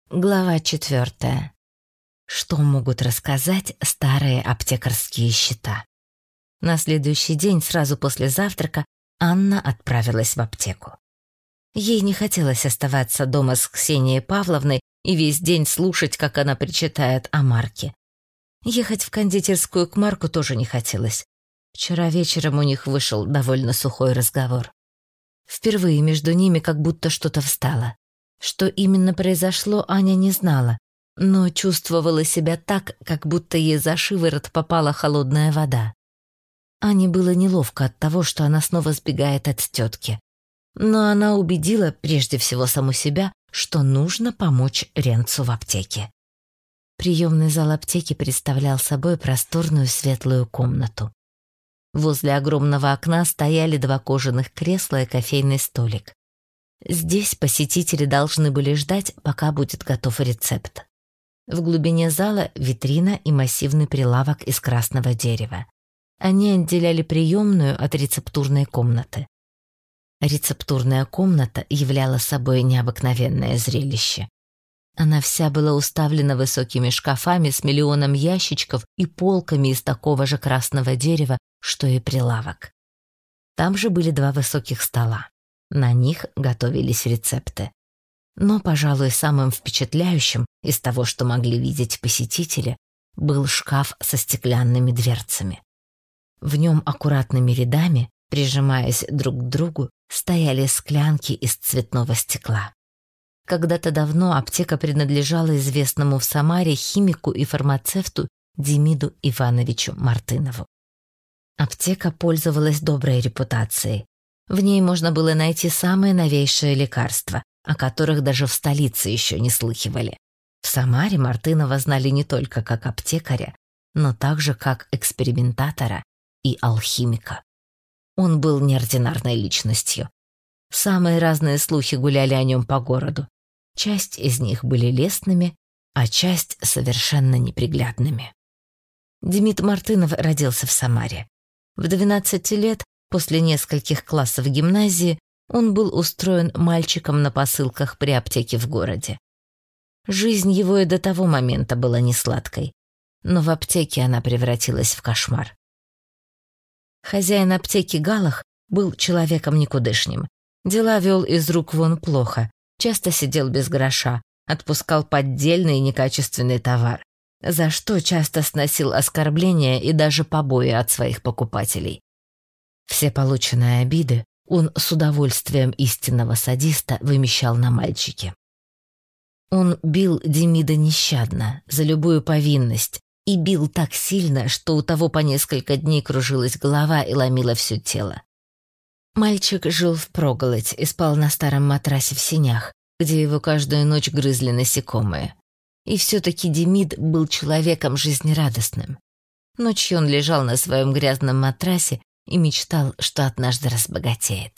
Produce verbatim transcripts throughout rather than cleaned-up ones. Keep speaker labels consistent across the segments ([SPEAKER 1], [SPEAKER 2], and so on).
[SPEAKER 1] Глава четвертая. Что могут рассказать старые аптекарские счета? На следующий день, сразу после завтрака, Анна отправилась в аптеку. Ей не хотелось оставаться дома с Ксенией Павловной и весь день слушать, как она причитает о Марке. Ехать в кондитерскую к Марку тоже не хотелось. Вчера вечером у них вышел довольно сухой разговор. Впервые между ними как будто что-то встало. Что именно произошло, Аня не знала, но чувствовала себя так, как будто ей за шиворот попала холодная вода. Ане было неловко от того, что она снова сбегает от тетки. Но она убедила прежде всего саму себя, что нужно помочь Ренцу в аптеке. Приемный зал аптеки представлял собой просторную светлую комнату. Возле огромного окна стояли два кожаных кресла и кофейный столик. Здесь посетители должны были ждать, пока будет готов рецепт. В глубине зала витрина и массивный прилавок из красного дерева. Они отделяли приемную от рецептурной комнаты. Рецептурная комната являла собой необыкновенное зрелище. Она вся была уставлена высокими шкафами с миллионом ящичков и полками из такого же красного дерева, что и прилавок. Там же были два высоких стола. На них готовились рецепты. Но, пожалуй, самым впечатляющим из того, что могли видеть посетители, был шкаф со стеклянными дверцами. В нем аккуратными рядами, прижимаясь друг к другу, стояли склянки из цветного стекла. Когда-то давно аптека принадлежала известному в Самаре химику и фармацевту Демиду Ивановичу Мартынову. Аптека пользовалась доброй репутацией. В ней можно было найти самые новейшие лекарства, о которых даже в столице еще не слыхивали. В Самаре Мартынова знали не только как аптекаря, но также как экспериментатора и алхимика. Он был неординарной личностью. Самые разные слухи гуляли о нем по городу. Часть из них были лестными, а часть совершенно неприглядными. Демид Мартынов родился в Самаре. В двенадцати лет, после нескольких классов гимназии, он был устроен мальчиком на посылках при аптеке в городе. Жизнь его и до того момента была несладкой, но в аптеке она превратилась в кошмар. Хозяин аптеки Галах был человеком никудышним. Дела вел из рук вон плохо, часто сидел без гроша, отпускал поддельный и некачественный товар, за что часто сносил оскорбления и даже побои от своих покупателей. Все полученные обиды он с удовольствием истинного садиста вымещал на мальчике. Он бил Демида нещадно, за любую повинность, и бил так сильно, что у того по несколько дней кружилась голова и ломило все тело. Мальчик жил впроголодь и спал на старом матрасе в сенях, где его каждую ночь грызли насекомые. И все-таки Демид был человеком жизнерадостным. Ночью он лежал на своем грязном матрасе и мечтал, что однажды разбогатеет.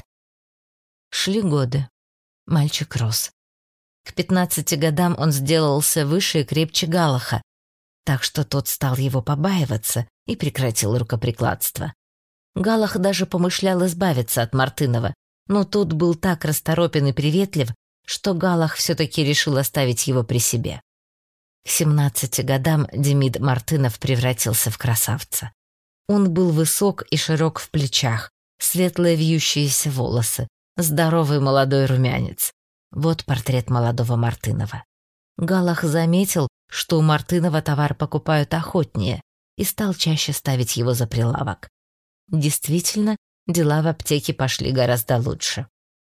[SPEAKER 1] Шли годы. Мальчик рос. К пятнадцати годам он сделался выше и крепче Галаха, так что тот стал его побаиваться и прекратил рукоприкладство. Галах даже помышлял избавиться от Мартынова, но тот был так расторопен и приветлив, что Галах все-таки решил оставить его при себе. К семнадцати годам Демид Мартынов превратился в красавца. Он был высок и широк в плечах, светлые вьющиеся волосы, здоровый молодой румянец. Вот портрет молодого Мартынова. Галах заметил, что у Мартынова товар покупают охотнее, и стал чаще ставить его за прилавок. Действительно, дела в аптеке пошли гораздо лучше.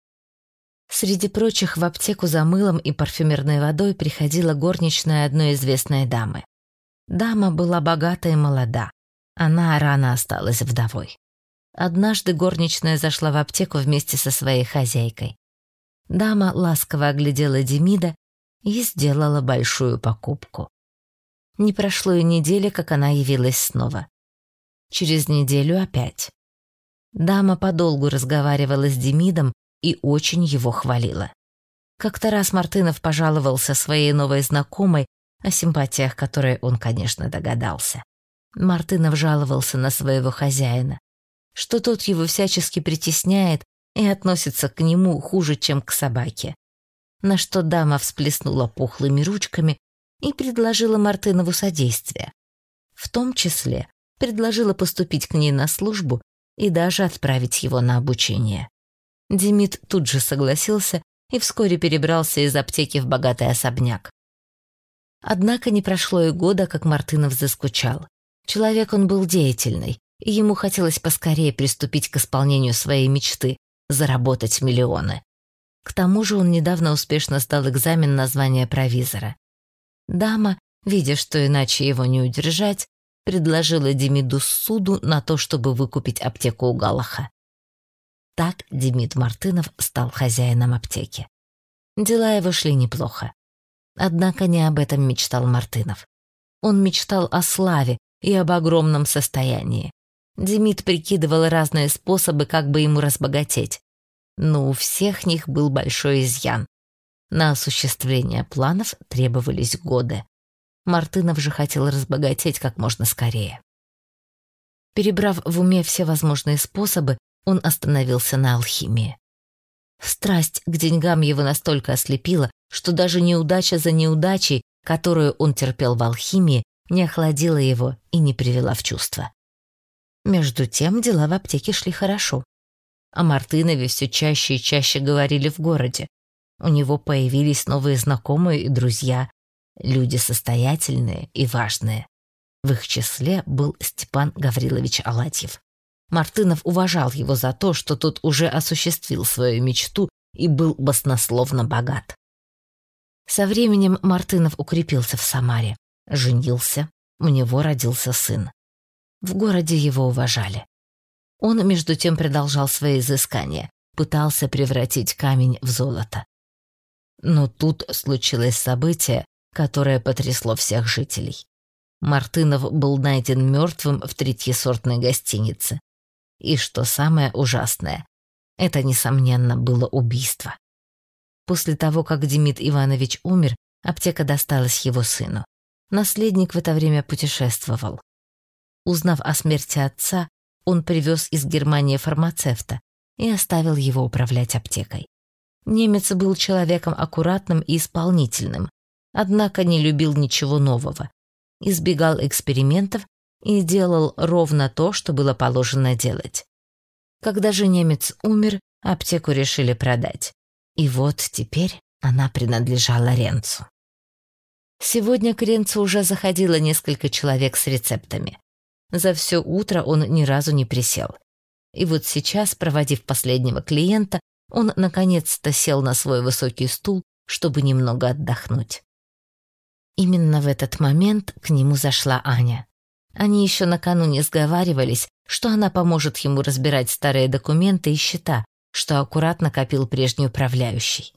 [SPEAKER 1] Среди прочих в аптеку за мылом и парфюмерной водой приходила горничная одной известной дамы. Дама была богата и молода. Она рано осталась вдовой. Однажды горничная зашла в аптеку вместе со своей хозяйкой. Дама ласково оглядела Демида и сделала большую покупку. Не прошло и недели, как она явилась снова. Через неделю опять. Дама подолгу разговаривала с Демидом и очень его хвалила. Как-то раз Мартынов пожаловался своей новой знакомой, о симпатиях которой он, конечно, догадался. Мартынов жаловался на своего хозяина, что тот его всячески притесняет и относится к нему хуже, чем к собаке. на что дама всплеснула пухлыми ручками и предложила Мартынову содействие. В том числе предложила поступить к ней на службу и даже отправить его на обучение. Демид тут же согласился и вскоре перебрался из аптеки в богатый особняк. Однако не прошло и года, как Мартынов заскучал. Человек он был деятельный, и ему хотелось поскорее приступить к исполнению своей мечты – заработать миллионы. К тому же он недавно успешно сдал экзамен на звание провизора. Дама, видя, что иначе его не удержать, предложила Демиду суду на то, чтобы выкупить аптеку у Галаха. Так Демид Мартынов стал хозяином аптеки. Дела его шли неплохо. Однако не об этом мечтал Мартынов. Он мечтал о славе и об огромном состоянии. Демид прикидывал разные способы, как бы ему разбогатеть. Но у всех них был большой изъян. На осуществление планов требовались годы. Мартынов же хотел разбогатеть как можно скорее. Перебрав в уме все возможные способы, он остановился на алхимии. Страсть к деньгам его настолько ослепила, что даже неудача за неудачей, которую он терпел в алхимии, не охладила его и не привела в чувство. Между тем дела в аптеке шли хорошо. О Мартынове все чаще и чаще говорили в городе. У него появились новые знакомые и друзья, люди состоятельные и важные. В их числе был Степан Гаврилович Аладьев. Мартынов уважал его за то, что тот уже осуществил свою мечту и был баснословно богат. Со временем Мартынов укрепился в Самаре, женился, у него родился сын. В городе его уважали. Он, между тем, продолжал свои изыскания, пытался превратить камень в золото. Но тут случилось событие, которое потрясло всех жителей. Мартынов был найден мертвым в третьесортной гостинице. И что самое ужасное, это, несомненно, было убийство. После того, как Демид Иванович умер, аптека досталась его сыну. Наследник в это время путешествовал. Узнав о смерти отца, он привез из Германии фармацевта и оставил его управлять аптекой. Немец был человеком аккуратным и исполнительным, однако не любил ничего нового, избегал экспериментов и делал ровно то, что было положено делать. Когда же немец умер, аптеку решили продать. И вот теперь она принадлежала Ренцу. Сегодня к Ренцу уже заходило несколько человек с рецептами. За все утро он ни разу не присел. И вот сейчас, проводив последнего клиента, он наконец-то сел на свой высокий стул, чтобы немного отдохнуть. Именно в этот момент к нему зашла Аня. Они еще накануне сговаривались, что она поможет ему разбирать старые документы и счета, что аккуратно копил прежний управляющий.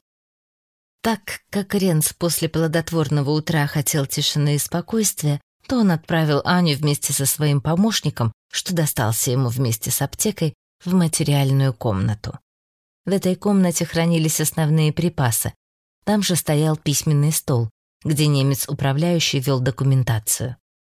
[SPEAKER 1] Так как Ренц после плодотворного утра хотел тишины и спокойствия, то он отправил Аню вместе со своим помощником, что достался ему вместе с аптекой, в материальную комнату. В этой комнате хранились основные припасы. Там же стоял письменный стол, где немец-управляющий вел документацию.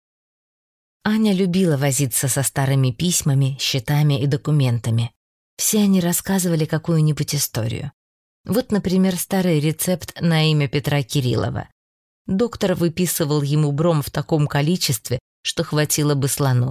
[SPEAKER 1] Аня любила возиться со старыми письмами, счетами и документами. Все они рассказывали какую-нибудь историю. Вот, например, старый рецепт на имя Петра Кириллова. Доктор выписывал ему бром в таком количестве, что хватило бы слону.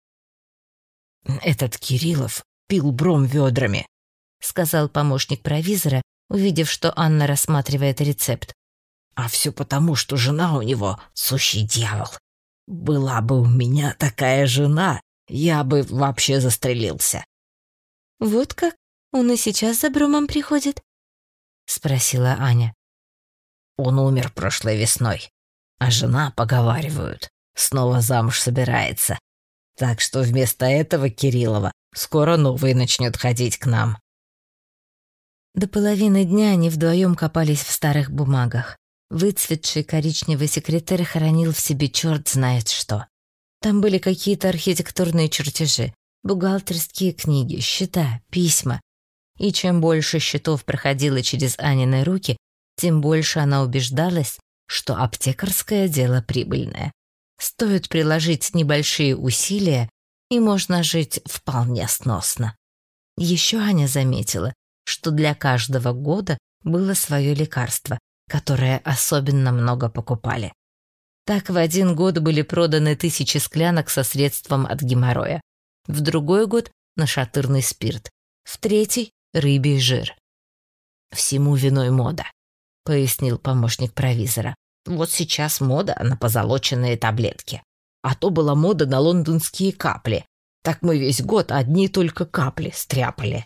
[SPEAKER 2] «Этот Кириллов пил бром ведрами»,
[SPEAKER 1] — сказал помощник провизора, увидев, что Анна рассматривает рецепт.
[SPEAKER 2] «А все потому, что жена у него сущий дьявол. Была бы у меня такая жена, я бы вообще застрелился».
[SPEAKER 1] «Вот как? Он и сейчас за бромом приходит?» — спросила Аня.
[SPEAKER 2] «Он умер прошлой весной, а жена, поговаривают, снова замуж собирается. Так что вместо этого Кириллова скоро новый начнет ходить к нам».
[SPEAKER 1] До половины дня они вдвоем копались в старых бумагах. Выцветший коричневый секретарь хранил в себе черт знает что. Там были какие-то архитектурные чертежи, бухгалтерские книги, счета, письма. И чем больше счетов проходило через Анины руки, тем больше она убеждалась, что аптекарское дело прибыльное. Стоит приложить небольшие усилия, и можно жить вполне сносно. Еще Аня заметила, что для каждого года было свое лекарство, которое особенно много покупали. Так в один год были проданы тысячи склянок со средством от геморроя, в другой год – нашатырный спирт, в третий – рыбий жир. «Всему виной мода», — пояснил помощник провизора. «Вот сейчас мода на позолоченные таблетки. А то была мода на лондонские капли. Так мы весь год одни только капли стряпали».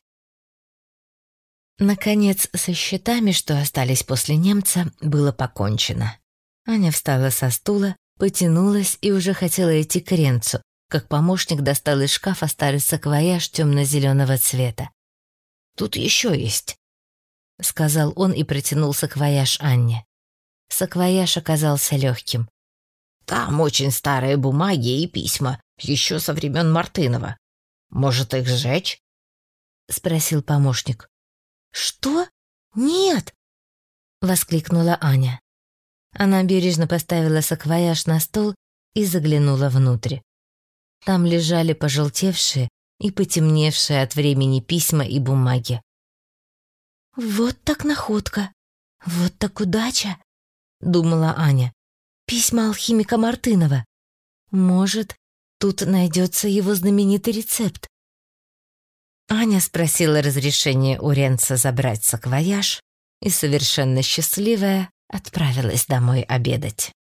[SPEAKER 1] Наконец, со счетами, что остались после немца, было покончено. Аня встала со стула, потянулась и уже хотела идти к Ренцу, как помощник достал из шкафа старый саквояж темно-зеленого цвета. «Тут еще есть», — сказал он и протянул саквояж Анне. Саквояж оказался легким. «Там очень старые бумаги и письма, еще со времен Мартынова. Может, их сжечь?» — спросил помощник. «Что? Нет!» — воскликнула Аня. Она бережно поставила саквояж на стол и заглянула внутрь. Там лежали пожелтевшие и потемневшие от времени письма и бумаги. «Вот так находка! Вот так удача!» — думала Аня. «Письма алхимика Мартынова. Может, тут найдется его знаменитый рецепт». Аня спросила разрешения у Ренца забрать саквояж и, совершенно счастливая, отправилась домой обедать.